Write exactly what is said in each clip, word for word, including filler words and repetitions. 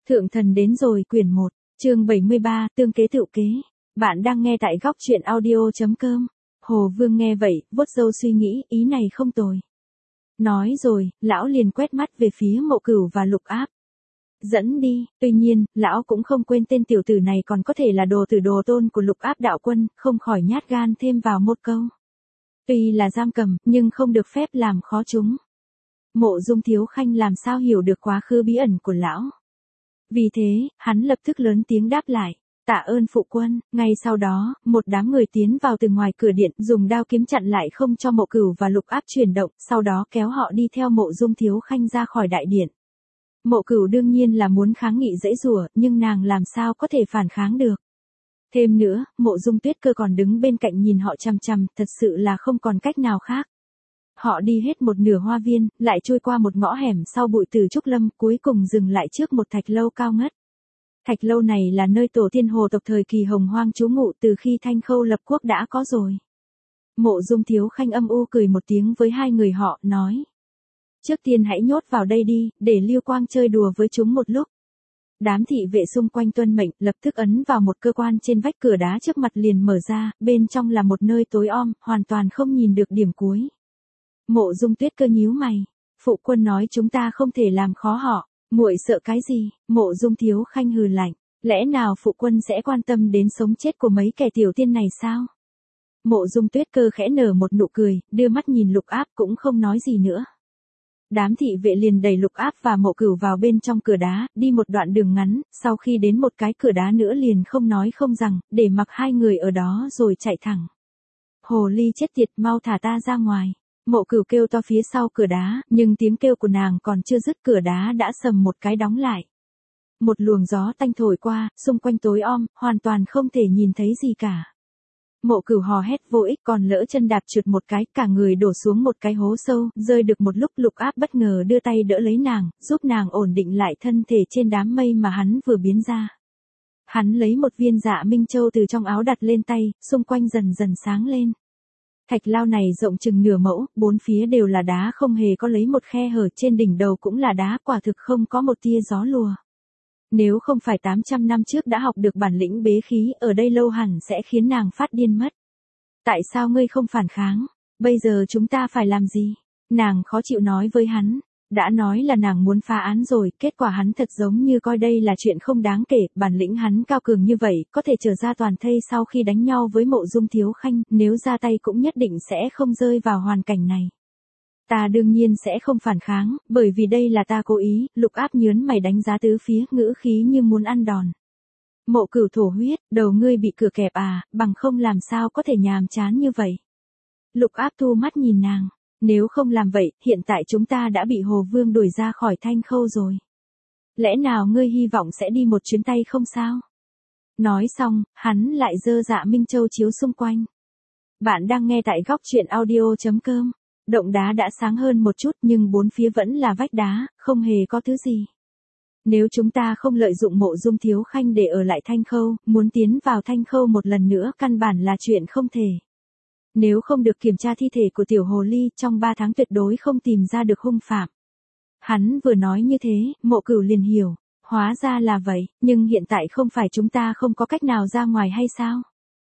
Thượng thần đến rồi quyển một, chương bảy mươi ba, tương kế tựu kế. Bạn đang nghe tại góc truyện audio.com. Hồ Vương nghe vậy, vuốt râu suy nghĩ, ý này không tồi. Nói rồi, lão liền quét mắt về phía Mộ Cửu và Lục Áp. Dẫn đi, tuy nhiên, lão cũng không quên tên tiểu tử này còn có thể là đồ tử đồ tôn của Lục Áp đạo quân, không khỏi nhát gan thêm vào một câu. Tuy là giam cầm, nhưng không được phép làm khó chúng. Mộ Dung Thiếu Khanh làm sao hiểu được quá khứ bí ẩn của lão. Vì thế, hắn lập tức lớn tiếng đáp lại, tạ ơn phụ quân. Ngay sau đó, một đám người tiến vào từ ngoài cửa điện, dùng đao kiếm chặn lại không cho Mộ Cửu và Lục Áp chuyển động, sau đó kéo họ đi theo Mộ Dung Thiếu Khanh ra khỏi đại điện. Mộ Cửu đương nhiên là muốn kháng nghị dễ dùa, nhưng nàng làm sao có thể phản kháng được. Thêm nữa, Mộ Dung Tuyết Cơ còn đứng bên cạnh nhìn họ chằm chằm, thật sự là không còn cách nào khác. Họ đi hết một nửa hoa viên, lại trôi qua một ngõ hẻm sau bụi từ trúc lâm, cuối cùng dừng lại trước một thạch lâu cao ngất. Thạch lâu này là nơi tổ tiên hồ tộc thời kỳ Hồng Hoang trú ngụ từ khi Thanh Khâu lập quốc đã có rồi. Mộ Dung Thiếu Khanh âm u cười một tiếng với hai người họ, nói. Trước tiên hãy nhốt vào đây đi, để Lưu Quang chơi đùa với chúng một lúc. Đám thị vệ xung quanh tuân mệnh, lập tức ấn vào một cơ quan trên vách cửa đá trước mặt liền mở ra, bên trong là một nơi tối om, hoàn toàn không nhìn được điểm cuối. Mộ Dung Tuyết Cơ nhíu mày, phụ quân nói chúng ta không thể làm khó họ, muội sợ cái gì? Mộ Dung Thiếu Khanh hừ lạnh, lẽ nào phụ quân sẽ quan tâm đến sống chết của mấy kẻ tiểu tiên này sao? Mộ Dung Tuyết Cơ khẽ nở một nụ cười, đưa mắt nhìn Lục Áp cũng không nói gì nữa. Đám thị vệ liền đẩy Lục Áp và Mộ Cửu vào bên trong cửa đá, đi một đoạn đường ngắn, sau khi đến một cái cửa đá nữa liền không nói không rằng, để mặc hai người ở đó rồi chạy thẳng. Hồ ly chết tiệt, mau thả ta ra ngoài. Mộ Cửu kêu to phía sau cửa đá, nhưng tiếng kêu của nàng còn chưa dứt cửa đá đã sầm một cái đóng lại. Một luồng gió tanh thổi qua, xung quanh tối om, hoàn toàn không thể nhìn thấy gì cả. Mộ Cửu hò hét vô ích còn lỡ chân đạp trượt một cái, cả người đổ xuống một cái hố sâu, rơi được một lúc Lục Áp bất ngờ đưa tay đỡ lấy nàng, giúp nàng ổn định lại thân thể trên đám mây mà hắn vừa biến ra. Hắn lấy một viên Dạ Minh Châu từ trong áo đặt lên tay, xung quanh dần dần sáng lên. Thạch lao này rộng chừng nửa mẫu, bốn phía đều là đá không hề có lấy một khe hở, trên đỉnh đầu cũng là đá, quả thực không có một tia gió lùa. Nếu không phải tám trăm năm trước đã học được bản lĩnh bế khí, ở đây lâu hẳn sẽ khiến nàng phát điên mất. Tại sao ngươi không phản kháng? Bây giờ chúng ta phải làm gì? Nàng khó chịu nói với hắn. Đã nói là nàng muốn phá án rồi, kết quả hắn thật giống như coi đây là chuyện không đáng kể, bản lĩnh hắn cao cường như vậy, có thể trở ra toàn thây sau khi đánh nhau với Mộ Dung Thiếu Khanh, nếu ra tay cũng nhất định sẽ không rơi vào hoàn cảnh này. Ta đương nhiên sẽ không phản kháng, bởi vì đây là ta cố ý. Lục Áp nhớn mày đánh giá tứ phía, ngữ khí như muốn ăn đòn. Mộ Cửu thổ huyết, đầu ngươi bị cửa kẹp à, bằng không làm sao có thể nhàm chán như vậy. Lục Áp thu mắt nhìn nàng. Nếu không làm vậy, hiện tại chúng ta đã bị Hồ Vương đuổi ra khỏi Thanh Khâu rồi. Lẽ nào ngươi hy vọng sẽ đi một chuyến tay không sao? Nói xong, hắn lại giơ Dạ Minh Châu chiếu xung quanh. Bạn đang nghe tại góc truyện audio.com. Động đá đã sáng hơn một chút nhưng bốn phía vẫn là vách đá, không hề có thứ gì. Nếu chúng ta không lợi dụng Mộ Dung Thiếu Khanh để ở lại Thanh Khâu, muốn tiến vào Thanh Khâu một lần nữa căn bản là chuyện không thể. Nếu không được kiểm tra thi thể của tiểu hồ ly, trong ba tháng tuyệt đối không tìm ra được hung phạm. Hắn vừa nói như thế, Mộ Cửu liền hiểu, hóa ra là vậy, nhưng hiện tại không phải chúng ta không có cách nào ra ngoài hay sao?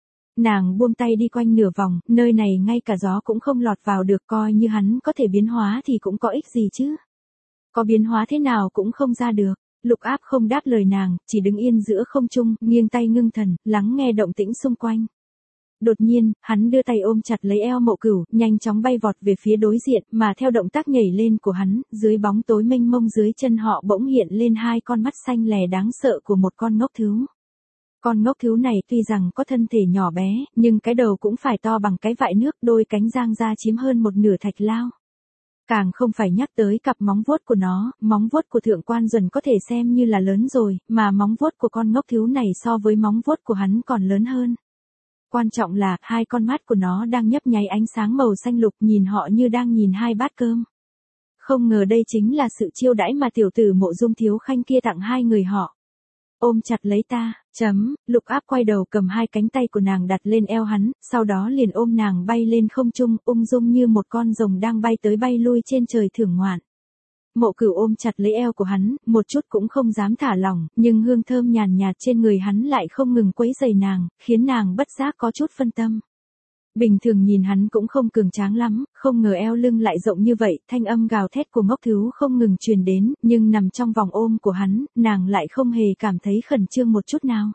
Nàng buông tay đi quanh nửa vòng, nơi này ngay cả gió cũng không lọt vào được, coi như hắn có thể biến hóa thì cũng có ích gì chứ. Có biến hóa thế nào cũng không ra được. Lục Áp không đáp lời nàng, chỉ đứng yên giữa không trung, nghiêng tay ngưng thần, lắng nghe động tĩnh xung quanh. Đột nhiên, hắn đưa tay ôm chặt lấy eo Mộ Cửu, nhanh chóng bay vọt về phía đối diện, mà theo động tác nhảy lên của hắn, dưới bóng tối mênh mông dưới chân họ bỗng hiện lên hai con mắt xanh lè đáng sợ của một con ngốc thú. Con ngốc thú này tuy rằng có thân thể nhỏ bé, nhưng cái đầu cũng phải to bằng cái vại nước, đôi cánh giang ra chiếm hơn một nửa thạch lao. Càng không phải nhắc tới cặp móng vuốt của nó, móng vuốt của Thượng Quan Duẩn có thể xem như là lớn rồi, mà móng vuốt của con ngốc thú này so với móng vuốt của hắn còn lớn hơn. Quan trọng là, hai con mắt của nó đang nhấp nháy ánh sáng màu xanh lục, nhìn họ như đang nhìn hai bát cơm. Không ngờ đây chính là sự chiêu đãi mà tiểu tử Mộ Dung Thiếu Khanh kia tặng hai người họ. Ôm chặt lấy ta, chấm, Lục Áp quay đầu cầm hai cánh tay của nàng đặt lên eo hắn, sau đó liền ôm nàng bay lên không trung, ung dung như một con rồng đang bay tới bay lui trên trời thưởng ngoạn. Mộ Cửu ôm chặt lấy eo của hắn, một chút cũng không dám thả lỏng, nhưng hương thơm nhàn nhạt trên người hắn lại không ngừng quấy rầy nàng, khiến nàng bất giác có chút phân tâm. Bình thường nhìn hắn cũng không cường tráng lắm, không ngờ eo lưng lại rộng như vậy, thanh âm gào thét của ngốc thú không ngừng truyền đến, nhưng nằm trong vòng ôm của hắn, nàng lại không hề cảm thấy khẩn trương một chút nào.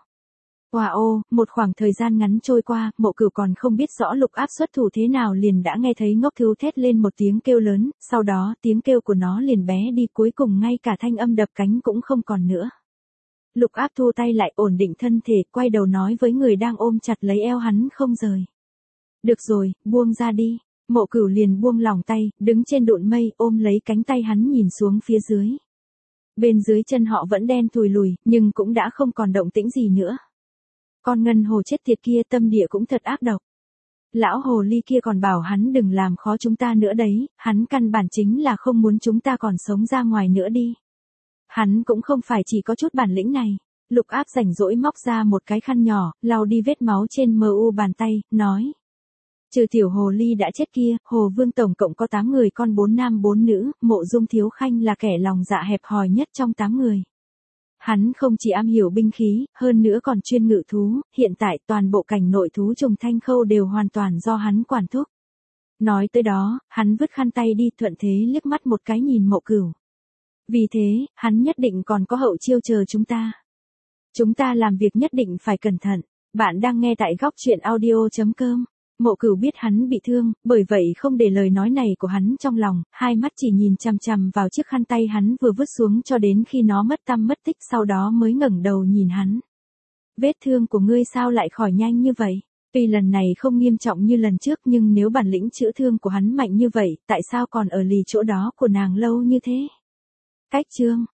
Wow, một khoảng thời gian ngắn trôi qua, Mộ Cửu còn không biết rõ Lục Áp xuất thủ thế nào liền đã nghe thấy ngốc thú thét lên một tiếng kêu lớn, sau đó tiếng kêu của nó liền bé đi, cuối cùng ngay cả thanh âm đập cánh cũng không còn nữa. Lục Áp thu tay lại, ổn định thân thể, quay đầu nói với người đang ôm chặt lấy eo hắn không rời. Được rồi, buông ra đi. Mộ Cửu liền buông lỏng tay, đứng trên đụn mây, ôm lấy cánh tay hắn nhìn xuống phía dưới. Bên dưới chân họ vẫn đen thùi lùi, nhưng cũng đã không còn động tĩnh gì nữa. Con ngân hồ chết tiệt kia tâm địa cũng thật ác độc. Lão hồ ly kia còn bảo hắn đừng làm khó chúng ta nữa đấy, hắn căn bản chính là không muốn chúng ta còn sống ra ngoài nữa đi. Hắn cũng không phải chỉ có chút bản lĩnh này. Lục Áp rảnh rỗi móc ra một cái khăn nhỏ, lau đi vết máu trên mờ u bàn tay, nói. Trừ tiểu hồ ly đã chết kia, Hồ Vương tổng cộng có tám người con bốn nam bốn nữ, Mộ Dung Thiếu Khanh là kẻ lòng dạ hẹp hòi nhất trong tám người. Hắn không chỉ am hiểu binh khí, hơn nữa còn chuyên ngự thú, hiện tại toàn bộ cảnh nội thú trùng Thanh Khâu đều hoàn toàn do hắn quản thúc. Nói tới đó, hắn vứt khăn tay đi, thuận thế liếc mắt một cái nhìn Mộ Cửu. Vì thế, hắn nhất định còn có hậu chiêu chờ chúng ta. Chúng ta làm việc nhất định phải cẩn thận. Bạn đang nghe tại góc truyện audio chấm com. Mộ Cửu biết hắn bị thương, bởi vậy không để lời nói này của hắn trong lòng, hai mắt chỉ nhìn chằm chằm vào chiếc khăn tay hắn vừa vứt xuống cho đến khi nó mất tăm mất tích, sau đó mới ngẩng đầu nhìn hắn. Vết thương của ngươi sao lại khỏi nhanh như vậy? Tuy lần này không nghiêm trọng như lần trước, nhưng nếu bản lĩnh chữa thương của hắn mạnh như vậy, tại sao còn ở lì chỗ đó của nàng lâu như thế? Cách chương